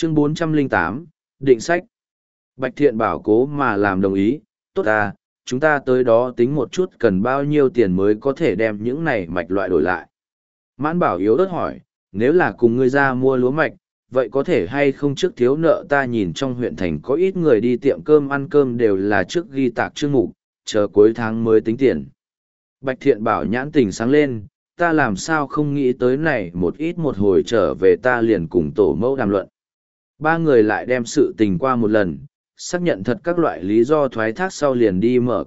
Chương 408, định sách. Bạch Thiện Bảo cố mà làm đồng ý, tốt à, chúng ta tới đó tính một chút cần bao nhiêu tiền mới có thể đem những này mạch loại đổi lại. Mãn Bảo yếu ớt hỏi, nếu là cùng ngươi ra mua lúa mạch, vậy có thể hay không trước thiếu nợ ta? Nhìn trong huyện thành có ít người đi tiệm cơm ăn cơm đều là trước ghi tạc chương mục, chờ cuối tháng mới tính tiền. Bạch Thiện Bảo nhãn tình sáng lên, ta làm sao không nghĩ tới này, một ít một hồi trở về ta liền cùng tổ mẫu đàm luận. Ba người lại đem sự tình qua một lần, xác nhận thật các loại lý do thoái thác sau liền đi mở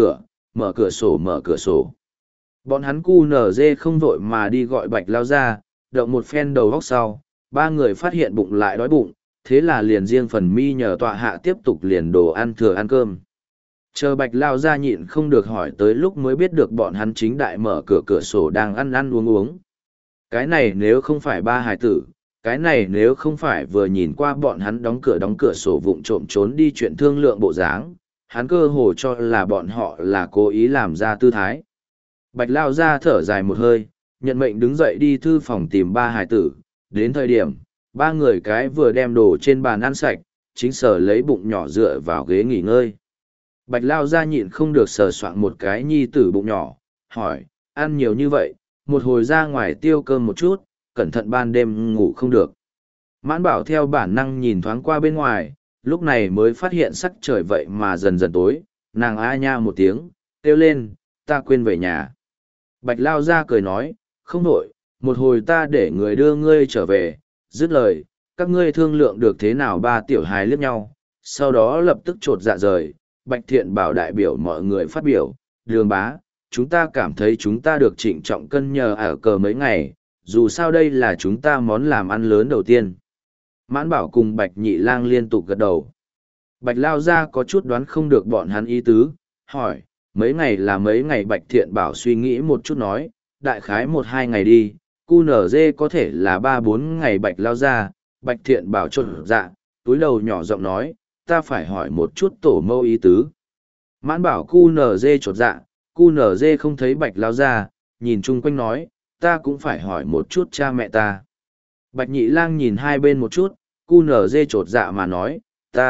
cửa sổ. Bọn hắn cu nở dê không vội mà đi gọi Bạch lao ra, động một phen đầu góc sau, ba người phát hiện bụng lại đói bụng, thế là liền riêng phần mi nhờ tọa hạ tiếp tục liền đồ ăn thừa ăn cơm. Chờ Bạch lao ra nhịn không được hỏi tới lúc mới biết được bọn hắn chính đại mở cửa sổ đang ăn uống. Cái này nếu không phải ba hài tử, cái này nếu không phải vừa nhìn qua bọn hắn đóng cửa sổ vụng trộm trốn đi chuyện thương lượng bộ dáng, hắn cơ hồ cho là bọn họ là cố ý làm ra tư thái. Bạch lao ra thở dài một hơi, nhận mệnh đứng dậy đi thư phòng tìm ba hài tử, đến thời điểm, ba người cái vừa đem đồ trên bàn ăn sạch, chính sở lấy bụng nhỏ dựa vào ghế nghỉ ngơi. Bạch lao ra nhịn không được sờ soạng một cái nhi tử bụng nhỏ, hỏi, ăn nhiều như vậy, một hồi ra ngoài tiêu cơm một chút, cẩn thận ban đêm ngủ không được. Mãn Bảo theo bản năng nhìn thoáng qua bên ngoài, lúc này mới phát hiện sắc trời vậy mà dần dần tối, nàng a nha một tiếng, kêu lên, ta quên về nhà. Bạch lao ra cười nói, không nổi, một hồi ta để người đưa ngươi trở về, dứt lời, các ngươi thương lượng được thế nào? Ba tiểu hài liếc nhau, sau đó lập tức chột dạ rời. Bạch Thiện Bảo đại biểu mọi người phát biểu, Đường bá, chúng ta cảm thấy chúng ta được trịnh trọng cân nhờ ở cờ mấy ngày, dù sao đây là chúng ta món làm ăn lớn đầu tiên. Mãn Bảo cùng Bạch Nhị Lang liên tục gật đầu. Bạch lao ra có chút đoán không được bọn hắn ý tứ, hỏi, mấy ngày là mấy ngày? Bạch Thiện Bảo suy nghĩ một chút nói, đại khái 1-2 ngày đi, cu nở dê có thể là 3-4 ngày. Bạch lao ra, Bạch Thiện Bảo chột dạ, túi đầu nhỏ giọng nói, ta phải hỏi một chút tổ mẫu ý tứ. Mãn Bảo cu nở dê chột dạ, cu nở dê không thấy Bạch lao ra, nhìn chung quanh nói, ta cũng phải hỏi một chút cha mẹ ta. Bạch Nhị Lang nhìn hai bên một chút, cu nở dê chột dạ mà nói,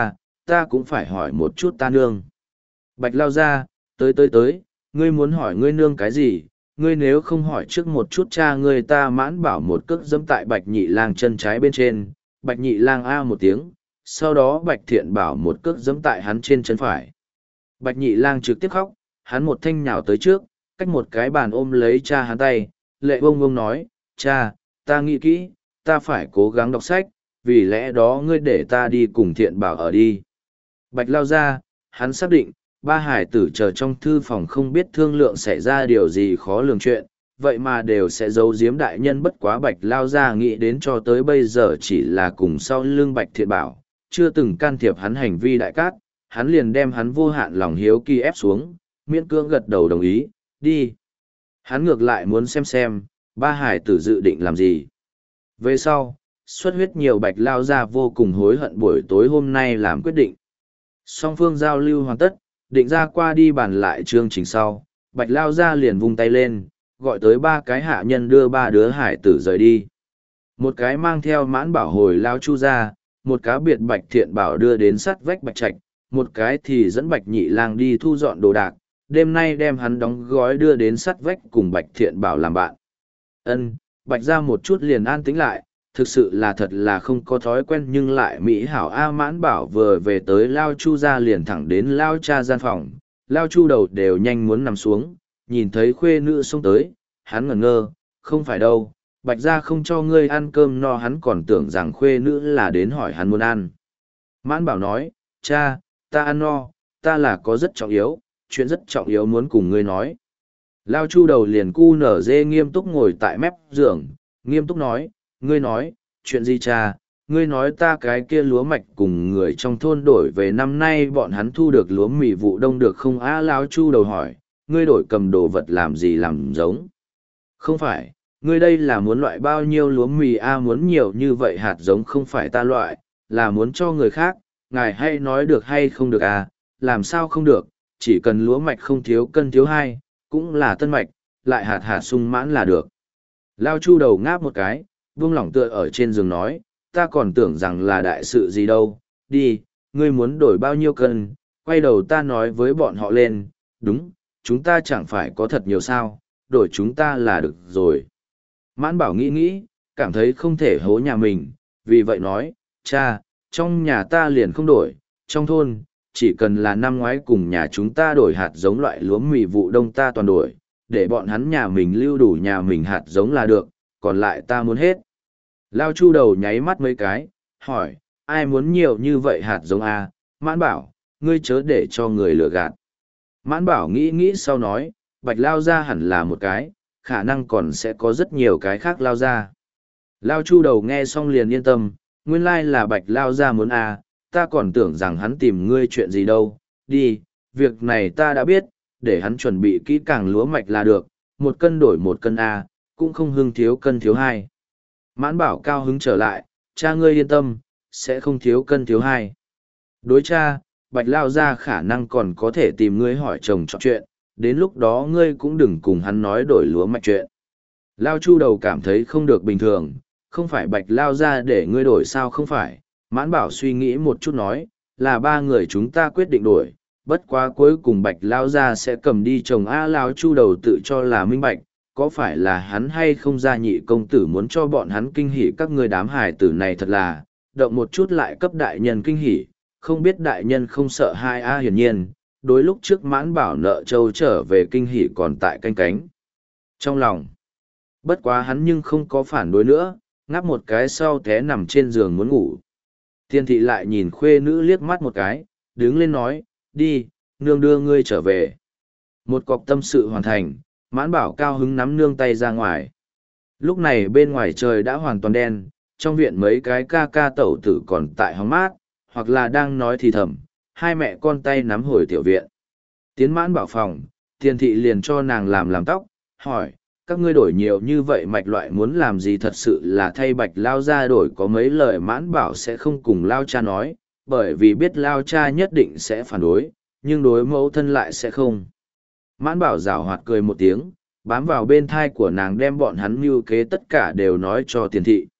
ta cũng phải hỏi một chút ta nương. Bạch lao ra, tới, ngươi muốn hỏi ngươi nương cái gì? Ngươi nếu không hỏi trước một chút cha ngươi. Ta Mãn Bảo một cước dẫm tại Bạch Nhị Lang chân trái bên trên, Bạch Nhị Lang a một tiếng, sau đó Bạch Thiện Bảo một cước dẫm tại hắn trên chân phải. Bạch Nhị Lang trực tiếp khóc, hắn một thanh nhào tới trước, cách một cái bàn ôm lấy cha hắn tay, lệ bông bông nói, cha, ta nghĩ kỹ, ta phải cố gắng đọc sách, vì lẽ đó ngươi để ta đi cùng Thiện Bảo ở đi. Bạch lao ra, hắn xác định, ba hải tử chờ trong thư phòng không biết thương lượng xảy ra điều gì khó lường chuyện, vậy mà đều sẽ giấu giếm đại nhân. Bất quá Bạch lao ra nghĩ đến cho tới bây giờ chỉ là cùng sau lưng Bạch Thiện Bảo, chưa từng can thiệp hắn hành vi đại cát, hắn liền đem hắn vô hạn lòng hiếu kỳ ép xuống, miễn cưỡng gật đầu đồng ý, đi. Hắn ngược lại muốn xem, ba hải tử dự định làm gì. Về sau, xuất huyết nhiều Bạch lao ra vô cùng hối hận buổi tối hôm nay làm quyết định. Song phương giao lưu hoàn tất, định ra qua đi bàn lại chương trình sau, Bạch lao ra liền vung tay lên, gọi tới ba cái hạ nhân đưa ba đứa hải tử rời đi. Một cái mang theo Mãn Bảo hồi lao chu ra, một cá biệt Bạch Thiện Bảo đưa đến sắt vách Bạch Trạch, một cái thì dẫn Bạch Nhị Lang đi thu dọn đồ đạc, đêm nay đem hắn đóng gói đưa đến sắt vách cùng Bạch Thiện Bảo làm bạn. Bạch ra một chút liền an tĩnh lại, thực sự là thật là không có thói quen nhưng lại mỹ hảo. Mãn Bảo vừa về tới lao chu ra liền thẳng đến lao cha gian phòng, lao chu đầu đều nhanh muốn nằm xuống, nhìn thấy khuê nữ xông tới, hắn ngẩn ngơ, không phải đâu, Bạch ra không cho ngươi ăn cơm no. Hắn còn tưởng rằng khuê nữ là đến hỏi hắn muốn ăn. Mãn Bảo nói, cha, ta ăn no, ta là có rất trọng yếu, chuyện rất trọng yếu muốn cùng ngươi nói. Lao chu đầu liền cu nở dê nghiêm túc ngồi tại mép giường, nghiêm túc nói, ngươi nói, chuyện gì cha? Ngươi nói ta cái kia lúa mạch cùng người trong thôn đổi về, năm nay bọn hắn thu được lúa mì vụ đông được không? Lao chu đầu hỏi, ngươi đổi cầm đồ vật làm gì làm giống? Không phải, ngươi đây là muốn loại bao nhiêu lúa mì? Muốn nhiều như vậy hạt giống không phải ta loại, là muốn cho người khác, ngài hay nói được hay không được? Làm sao không được, chỉ cần lúa mạch không thiếu cân thiếu hai, cũng là tân mạch, lại hạt sung mãn là được. Lao chu đầu ngáp một cái, buông lỏng tựa ở trên giường nói, ta còn tưởng rằng là đại sự gì đâu, đi, ngươi muốn đổi bao nhiêu cân, quay đầu ta nói với bọn họ lên, đúng, chúng ta chẳng phải có thật nhiều sao, đổi chúng ta là được rồi. Mãn Bảo nghĩ nghĩ, cảm thấy không thể hố nhà mình, vì vậy nói, cha, trong nhà ta liền không đổi, trong thôn, chỉ cần là năm ngoái cùng nhà chúng ta đổi hạt giống loại lúa mì vụ đông ta toàn đổi, để bọn hắn nhà mình lưu đủ nhà mình hạt giống là được, còn lại ta muốn hết. Lao Chu đầu nháy mắt mấy cái, hỏi, ai muốn nhiều như vậy hạt giống à? Mãn Bảo, ngươi chớ để cho người lừa gạt. Mãn Bảo nghĩ nghĩ sau nói, Bạch Lao Gia hẳn là một cái, khả năng còn sẽ có rất nhiều cái khác Lao Gia. Lao Chu đầu nghe xong liền yên tâm, nguyên lai là Bạch Lao Gia muốn à, ta còn tưởng rằng hắn tìm ngươi chuyện gì đâu, đi, việc này ta đã biết, để hắn chuẩn bị kỹ càng lúa mạch là được, 1 cân đổi 1 cân à, cũng không hưng thiếu cân thiếu hai. Mãn Bảo cao hứng trở lại, cha ngươi yên tâm, sẽ không thiếu cân thiếu hai. Đối cha, Bạch Lao Gia khả năng còn có thể tìm ngươi hỏi chồng chọn chuyện, đến lúc đó ngươi cũng đừng cùng hắn nói đổi lúa mạch chuyện. Lao Chu đầu cảm thấy không được bình thường, không phải Bạch Lao Gia để ngươi đổi sao không phải. Mãn Bảo suy nghĩ một chút nói, là 3 người chúng ta quyết định đổi, bất quá cuối cùng Bạch Lao Gia sẽ cầm đi chồng A. Lao Chu đầu tự cho là minh bạch, có phải là hắn hay không ra nhị công tử muốn cho bọn hắn kinh hỉ các ngươi đám hài tử này thật là, động một chút lại cấp đại nhân kinh hỉ, không biết đại nhân không sợ hai A. Hiển nhiên, đối lúc trước Mãn Bảo nợ châu trở về kinh hỉ còn tại canh cánh. Trong lòng, bất quá hắn nhưng không có phản đối nữa, ngáp một cái sau té nằm trên giường muốn ngủ. Tiên thị lại nhìn khuê nữ liếc mắt một cái, đứng lên nói, đi, nương đưa ngươi trở về. Một cọc tâm sự hoàn thành, Mãn Bảo cao hứng nắm nương tay ra ngoài. Lúc này bên ngoài trời đã hoàn toàn đen, trong viện mấy cái ca ca tẩu tử còn tại hóng mát, hoặc là đang nói thì thầm, hai mẹ con tay nắm hồi tiểu viện. Tiến Mãn Bảo phòng, Tiên thị liền cho nàng làm tóc, hỏi, các ngươi đổi nhiều như vậy mạch loại muốn làm gì thật sự là thay Bạch Lao Gia đổi có mấy lời Mãn Bảo sẽ không cùng Lao Cha nói, bởi vì biết Lao Cha nhất định sẽ phản đối, nhưng đối mẫu thân lại sẽ không. Mãn Bảo giảo hoạt cười một tiếng, bám vào bên thai của nàng đem bọn hắn mưu kế tất cả đều nói cho Tiền thị.